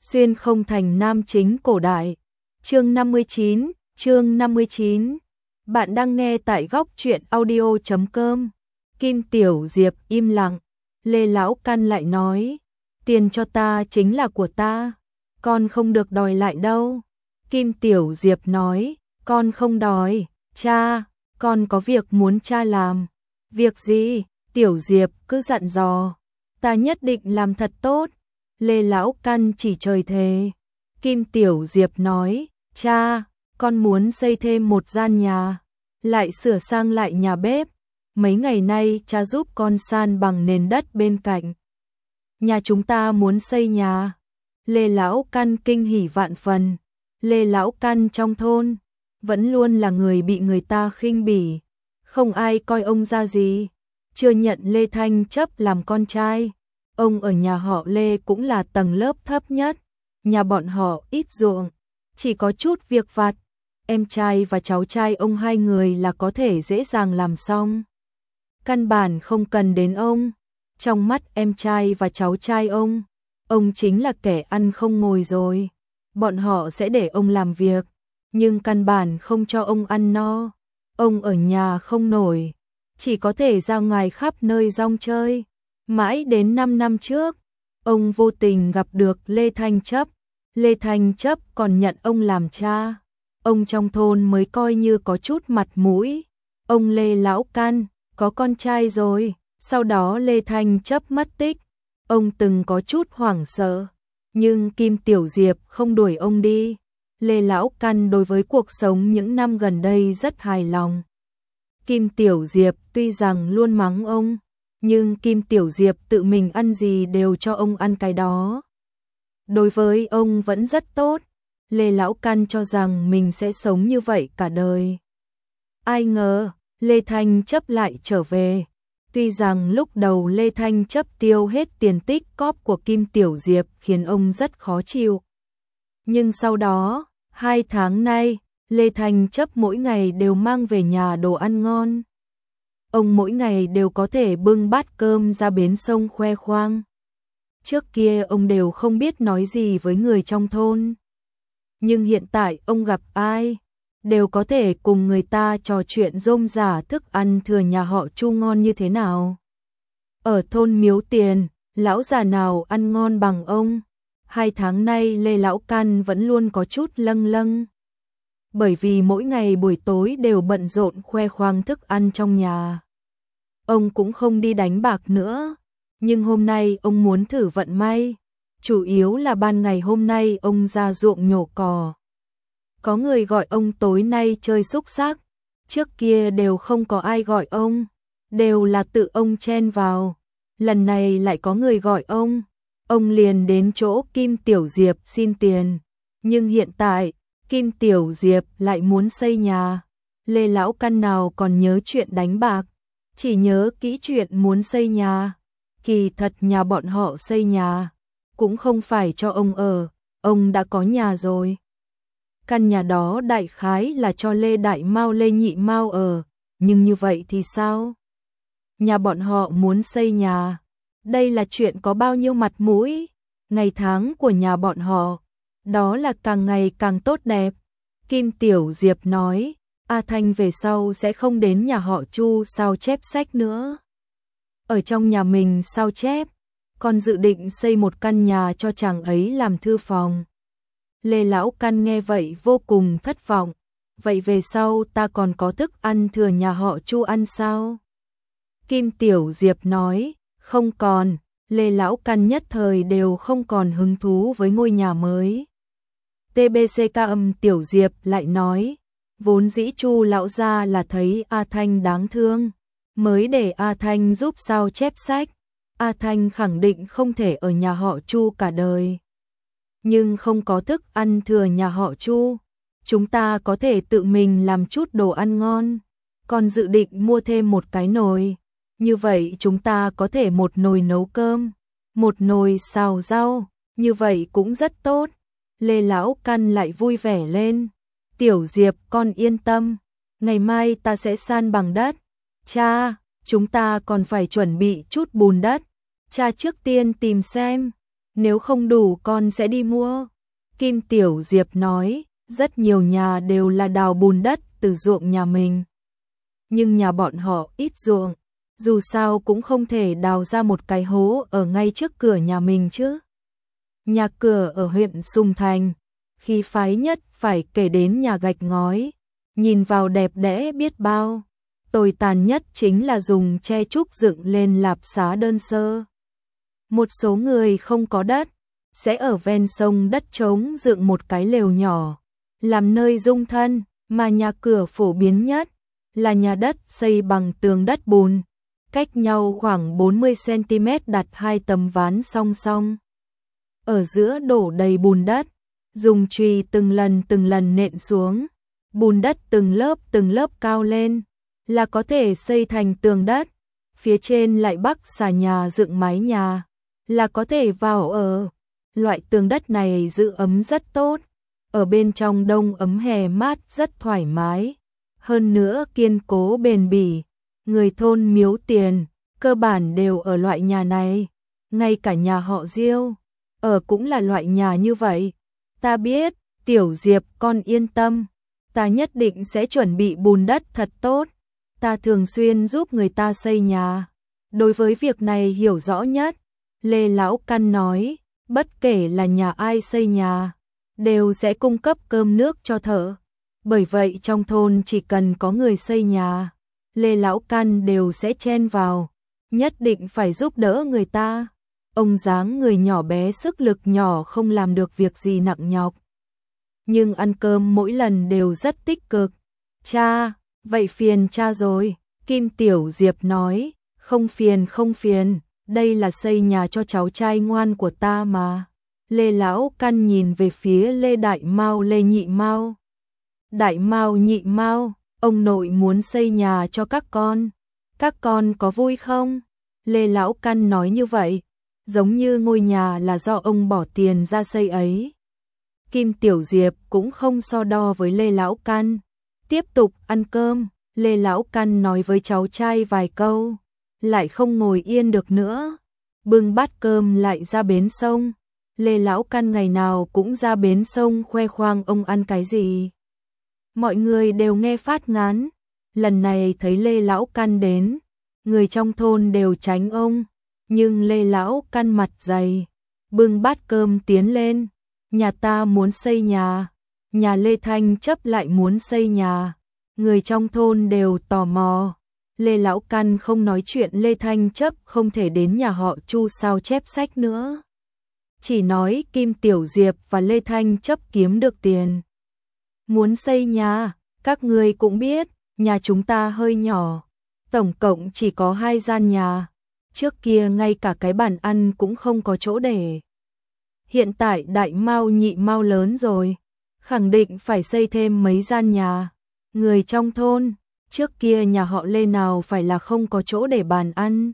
Xuyên không thành nam chính cổ đại. Chương 59. Bạn đang nghe tại góc truyện audio.com. Kim Tiểu Diệp im lặng. Lê Lão Căn lại nói, tiền cho ta chính là của ta, con không được đòi lại đâu. Kim Tiểu Diệp nói, con không đòi, cha, con có việc muốn cha làm. Việc gì? Tiểu Diệp cứ dặn dò, ta nhất định làm thật tốt. Lê Lão Căn chỉ trời thề. Kim Tiểu Diệp nói, cha, con muốn xây thêm một gian nhà, lại sửa sang lại nhà bếp. Mấy ngày nay cha giúp con san bằng nền đất bên cạnh. Nhà chúng ta muốn xây nhà. Lê Lão Căn kinh hỉ vạn phần. Lê Lão Căn trong thôn vẫn luôn là người bị người ta khinh bỉ, không ai coi ông ra gì. Chưa nhận Lê Thanh Chấp làm con trai, ông ở nhà họ Lê cũng là tầng lớp thấp nhất. Nhà bọn họ ít ruộng, chỉ có chút việc vặt. Em trai và cháu trai ông hai người là có thể dễ dàng làm xong, căn bản không cần đến ông. Trong mắt em trai và cháu trai ông chính là kẻ ăn không ngồi rồi. Bọn họ sẽ để ông làm việc, nhưng căn bản không cho ông ăn no. Ông ở nhà không nổi, chỉ có thể ra ngoài khắp nơi rong chơi. Mãi đến 5 năm trước, ông vô tình gặp được Lê Thanh Chấp. Lê Thanh Chấp còn nhận ông làm cha. Ông trong thôn mới coi như có chút mặt mũi. Ông Lê Lão Căn có con trai rồi. Sau đó Lê Thanh Chấp mất tích, ông từng có chút hoảng sợ, nhưng Kim Tiểu Diệp không đuổi ông đi. Lê Lão Căn đối với cuộc sống những năm gần đây rất hài lòng. Kim Tiểu Diệp tuy rằng luôn mắng ông, nhưng Kim Tiểu Diệp tự mình ăn gì đều cho ông ăn cái đó. Đối với ông vẫn rất tốt. Lê Lão Căn cho rằng mình sẽ sống như vậy cả đời. Ai ngờ, Lê Thanh Chấp lại trở về. Tuy rằng lúc đầu Lê Thanh Chấp tiêu hết tiền tích cóp của Kim Tiểu Diệp khiến ông rất khó chịu. Nhưng sau đó, 2 tháng nay, Lê Thanh Chấp mỗi ngày đều mang về nhà đồ ăn ngon. Ông mỗi ngày đều có thể bưng bát cơm ra bến sông khoe khoang. Trước kia ông đều không biết nói gì với người trong thôn. Nhưng hiện tại ông gặp ai, đều có thể cùng người ta trò chuyện rôm rả thức ăn thừa nhà họ Chu ngon như thế nào. Ở thôn Miếu Tiền, lão già nào ăn ngon bằng ông. 2 tháng nay Lê Lão Căn vẫn luôn có chút lâng lâng. Bởi vì mỗi ngày buổi tối đều bận rộn khoe khoang thức ăn trong nhà. Ông cũng không đi đánh bạc nữa. Nhưng hôm nay ông muốn thử vận may. Chủ yếu là ban ngày hôm nay ông ra ruộng nhổ cỏ. Có người gọi ông tối nay chơi xúc xắc. Trước kia đều không có ai gọi ông, đều là tự ông chen vào. Lần này lại có người gọi ông liền đến chỗ Kim Tiểu Diệp xin tiền. Nhưng hiện tại, Kim Tiểu Diệp lại muốn xây nhà. Lê Lão Căn nào còn nhớ chuyện đánh bạc, chỉ nhớ kỹ chuyện muốn xây nhà. Kỳ thật nhà bọn họ xây nhà cũng không phải cho ông ở, ông đã có nhà rồi. Căn nhà đó đại khái là cho Lê Đại Mao Lê Nhị Mao ở, nhưng như vậy thì sao? Nhà bọn họ muốn xây nhà, đây là chuyện có bao nhiêu mặt mũi. Ngày tháng của nhà bọn họ, đó là càng ngày càng tốt đẹp. Kim Tiểu Diệp nói, A Thanh về sau sẽ không đến nhà họ Chu sao chép sách nữa. Ở trong nhà mình sao chép, con dự định xây một căn nhà cho chàng ấy làm thư phòng. Lê Lão Căn nghe vậy vô cùng thất vọng. Vậy về sau ta còn có thức ăn thừa nhà họ Chu ăn sao? Kim Tiểu Diệp nói, không còn. Lê Lão Căn nhất thời đều không còn hứng thú với ngôi nhà mới. Tiểu Diệp lại nói, vốn dĩ Chu lão gia là thấy A Thanh đáng thương, mới để A Thanh giúp sao chép sách. A Thanh khẳng định không thể ở nhà họ Chu cả đời. Nhưng không có thức ăn thừa nhà họ Chu, chúng ta có thể tự mình làm chút đồ ăn ngon. Còn dự định mua thêm một cái nồi, như vậy chúng ta có thể một nồi nấu cơm, một nồi xào rau, như vậy cũng rất tốt. Lê Lão Căn lại vui vẻ lên. Tiểu Diệp con yên tâm, ngày mai ta sẽ san bằng đất. Cha, chúng ta còn phải chuẩn bị chút bùn đất. Cha trước tiên tìm xem Nếu không đủ con sẽ đi mua. Kim Tiểu Diệp nói, rất nhiều nhà đều là đào bùn đất từ ruộng nhà mình. Nhưng nhà bọn họ ít ruộng, dù sao cũng không thể đào ra một cái hố ở ngay trước cửa nhà mình chứ. Nhà cửa ở huyện Sùng Thành, khí phái nhất phải kể đến nhà gạch ngói, nhìn vào đẹp đẽ biết bao. Tồi tàn nhất chính là dùng tre trúc dựng lên lạp xá đơn sơ. Một số người không có đất, sẽ ở ven sông đất trống dựng một cái lều nhỏ, làm nơi dung thân, mà nhà cửa phổ biến nhất là nhà đất xây bằng tường đất bùn, cách nhau khoảng 40 cm đặt hai tấm ván song song. Ở giữa đổ đầy bùn đất, dùng chùy từng lần nện xuống, bùn đất từng lớp cao lên, là có thể xây thành tường đất, phía trên lại bắc xà nhà dựng mái nhà, là có thể vào ở. Loại tường đất này giữ ấm rất tốt, ở bên trong đông ấm hè mát rất thoải mái, hơn nữa kiên cố bền bỉ. Người thôn Miếu Tiền cơ bản đều ở loại nhà này, ngay cả nhà họ Diêu ở cũng là loại nhà như vậy. Ta biết, Tiểu Diệp con yên tâm, ta nhất định sẽ chuẩn bị bùn đất thật tốt. Ta thường xuyên giúp người ta xây nhà, đối với việc này hiểu rõ nhất. Lê Lão Căn nói, bất kể là nhà ai xây nhà, đều sẽ cung cấp cơm nước cho thợ. Bởi vậy trong thôn chỉ cần có người xây nhà, Lê Lão Căn đều sẽ chen vào, nhất định phải giúp đỡ người ta. Ông dáng người nhỏ bé sức lực nhỏ không làm được việc gì nặng nhọc, nhưng ăn cơm mỗi lần đều rất tích cực. Cha, vậy phiền cha rồi. Kim Tiểu Diệp nói, không phiền, đây là xây nhà cho cháu trai ngoan của ta mà. Lê Lão Căn nhìn về phía Lê Đại Mao, Lê Nhị Mao. Đại Mao, Nhị Mao, ông nội muốn xây nhà cho các con có vui không? Lê Lão Căn nói như vậy, giống như ngôi nhà là do ông bỏ tiền ra xây ấy. Kim Tiểu Diệp cũng không so đo với Lê Lão Căn, tiếp tục ăn cơm. Lê Lão Căn nói với cháu trai vài câu, lại không ngồi yên được nữa, bưng bát cơm lại ra bến sông. Lê Lão Căn ngày nào cũng ra bến sông khoe khoang ông ăn cái gì. Mọi người đều nghe phát ngán, lần này thấy Lê Lão Căn đến, người trong thôn đều tránh ông, nhưng Lê Lão Căn mặt dày, bưng bát cơm tiến lên. Nhà ta muốn xây nhà, nhà Lê Thanh Chấp lại muốn xây nhà. Người trong thôn đều tò mò. Lê Lão Căn không nói chuyện Lê Thanh Chấp không thể đến nhà họ Chu sao chép sách nữa, chỉ nói Kim Tiểu Diệp và Lê Thanh Chấp kiếm được tiền, muốn xây nhà. Các người cũng biết, nhà chúng ta hơi nhỏ, tổng cộng chỉ có 2 gian nhà, trước kia ngay cả cái bàn ăn cũng không có chỗ để. Hiện tại Đại Mao Nhị Mao lớn rồi, khẳng định phải xây thêm mấy gian nhà. Người trong thôn, trước kia nhà họ Lê nào phải là không có chỗ để bàn ăn.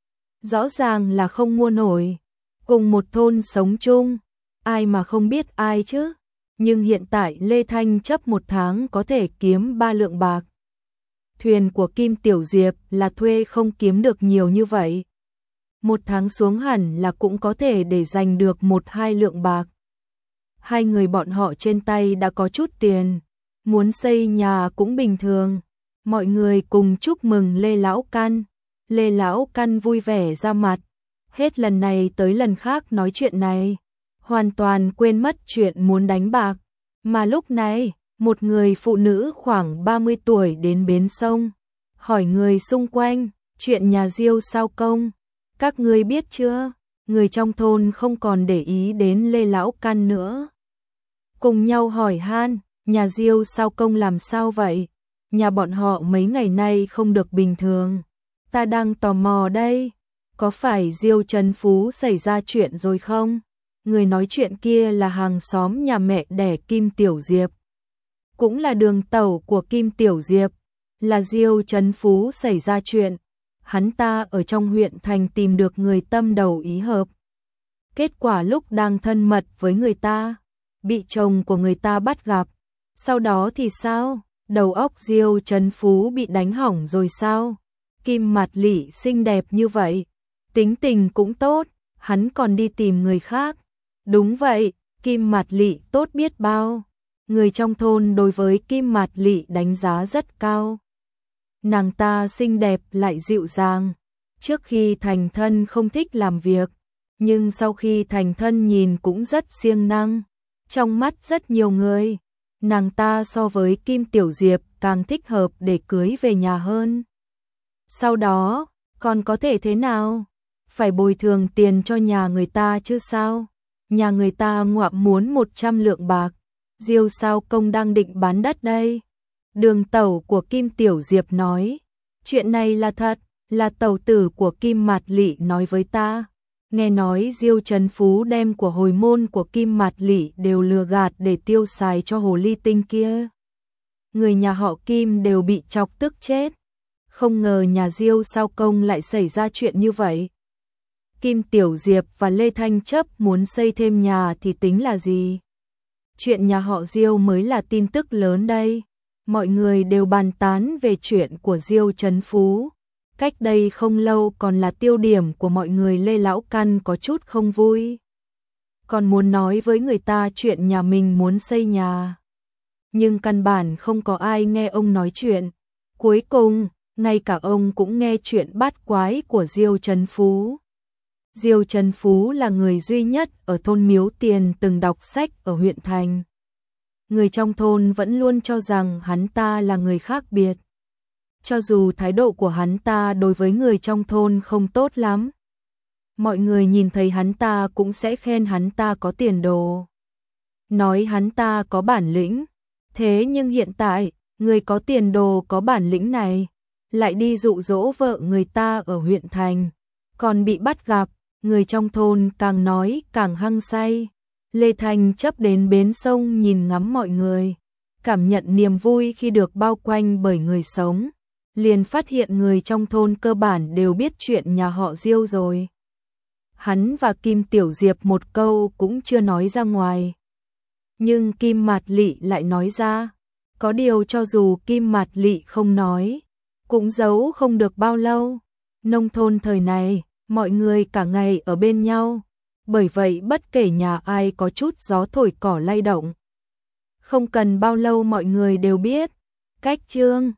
Rõ ràng là không mua nổi, cùng một thôn sống chung, ai mà không biết ai chứ. Nhưng hiện tại Lê Thanh Chấp một tháng có thể kiếm 3 lượng bạc. Thuyền của Kim Tiểu Diệp là thuê không kiếm được nhiều như vậy. Một tháng xuống hẳn là cũng có thể để dành được 1-2 lượng bạc. Hai người bọn họ trên tay đã có chút tiền, muốn xây nhà cũng bình thường. Mọi người cùng chúc mừng Lê Lão Căn. Lê Lão Căn vui vẻ ra mặt, hết lần này tới lần khác nói chuyện này, hoàn toàn quên mất chuyện muốn đánh bạc. Mà lúc này, một người phụ nữ khoảng 30 tuổi đến bến sông, hỏi người xung quanh, chuyện nhà Diêu sao công, các ngươi biết chưa? Người trong thôn không còn để ý đến Lê Lão Căn nữa, cùng nhau hỏi han, nhà Diêu sao công làm sao vậy? Nhà bọn họ mấy ngày nay không được bình thường. Ta đang tò mò đây, có phải Diêu Trấn Phú xảy ra chuyện rồi không? Người nói chuyện kia là hàng xóm nhà mẹ đẻ Kim Tiểu Diệp, cũng là đường tẩu của Kim Tiểu Diệp. Là Diêu Trấn Phú xảy ra chuyện, hắn ta ở trong huyện thành tìm được người tâm đầu ý hợp. Kết quả lúc đang thân mật với người ta, bị chồng của người ta bắt gặp. Sau đó thì sao? Đầu óc Diêu Trấn Phú bị đánh hỏng rồi sao? Kim Mạt Lị xinh đẹp như vậy, tính tình cũng tốt, hắn còn đi tìm người khác. Đúng vậy, Kim Mạt Lị tốt biết bao. Người trong thôn đối với Kim Mạt Lị đánh giá rất cao. Nàng ta xinh đẹp lại dịu dàng. Trước khi thành thân không thích làm việc, nhưng sau khi thành thân nhìn cũng rất siêng năng. Trong mắt rất nhiều người, nàng ta so với Kim Tiểu Diệp càng thích hợp để cưới về nhà hơn. Sau đó, còn có thể thế nào? Phải bồi thường tiền cho nhà người ta chứ sao? Nhà người ta ngoạm muốn 100 lượng bạc. Diêu Sao Công đang định bán đất đây. Đường tẩu của Kim Tiểu Diệp nói, chuyện này là thật, là tẩu tử của Kim Mạt Lị nói với ta. Nghe nói Diêu Trấn Phú đem của hồi môn của Kim Mạt Lị đều lừa gạt để tiêu xài cho hồ ly tinh kia. Người nhà họ Kim đều bị chọc tức chết. Không ngờ nhà Diêu Sao Công lại xảy ra chuyện như vậy. Kim Tiểu Diệp và Lê Thanh Chấp muốn xây thêm nhà thì tính là gì? Chuyện nhà họ Diêu mới là tin tức lớn đây. Mọi người đều bàn tán về chuyện của Diêu Trấn Phú. Cách đây không lâu còn là tiêu điểm của mọi người. Lê Lão Căn có chút không vui. Còn muốn nói với người ta chuyện nhà mình muốn xây nhà. Nhưng căn bản không có ai nghe ông nói chuyện. Cuối cùng, ngay cả ông cũng nghe chuyện bát quái của Diêu Trấn Phú. Diêu Trấn Phú là người duy nhất ở thôn Miếu Tiền từng đọc sách ở huyện thành. Người trong thôn vẫn luôn cho rằng hắn ta là người khác biệt. Cho dù thái độ của hắn ta đối với người trong thôn không tốt lắm, mọi người nhìn thấy hắn ta cũng sẽ khen hắn ta có tiền đồ, nói hắn ta có bản lĩnh. Thế nhưng hiện tại, người có tiền đồ có bản lĩnh này lại đi dụ dỗ vợ người ta ở huyện thành, còn bị bắt gặp. Người trong thôn càng nói càng hăng say. Lê Thanh Chấp đến bến sông nhìn ngắm mọi người, cảm nhận niềm vui khi được bao quanh bởi người sống. Liền phát hiện người trong thôn cơ bản đều biết chuyện nhà họ Diêu rồi. Hắn và Kim Tiểu Diệp một câu cũng chưa nói ra ngoài. Nhưng Kim Mạt Lị lại nói ra. Có điều cho dù Kim Mạt Lị không nói, cũng giấu không được bao lâu. Nông thôn thời này, mọi người cả ngày ở bên nhau. Bởi vậy bất kể nhà ai có chút gió thổi cỏ lay động, không cần bao lâu mọi người đều biết. Cách chương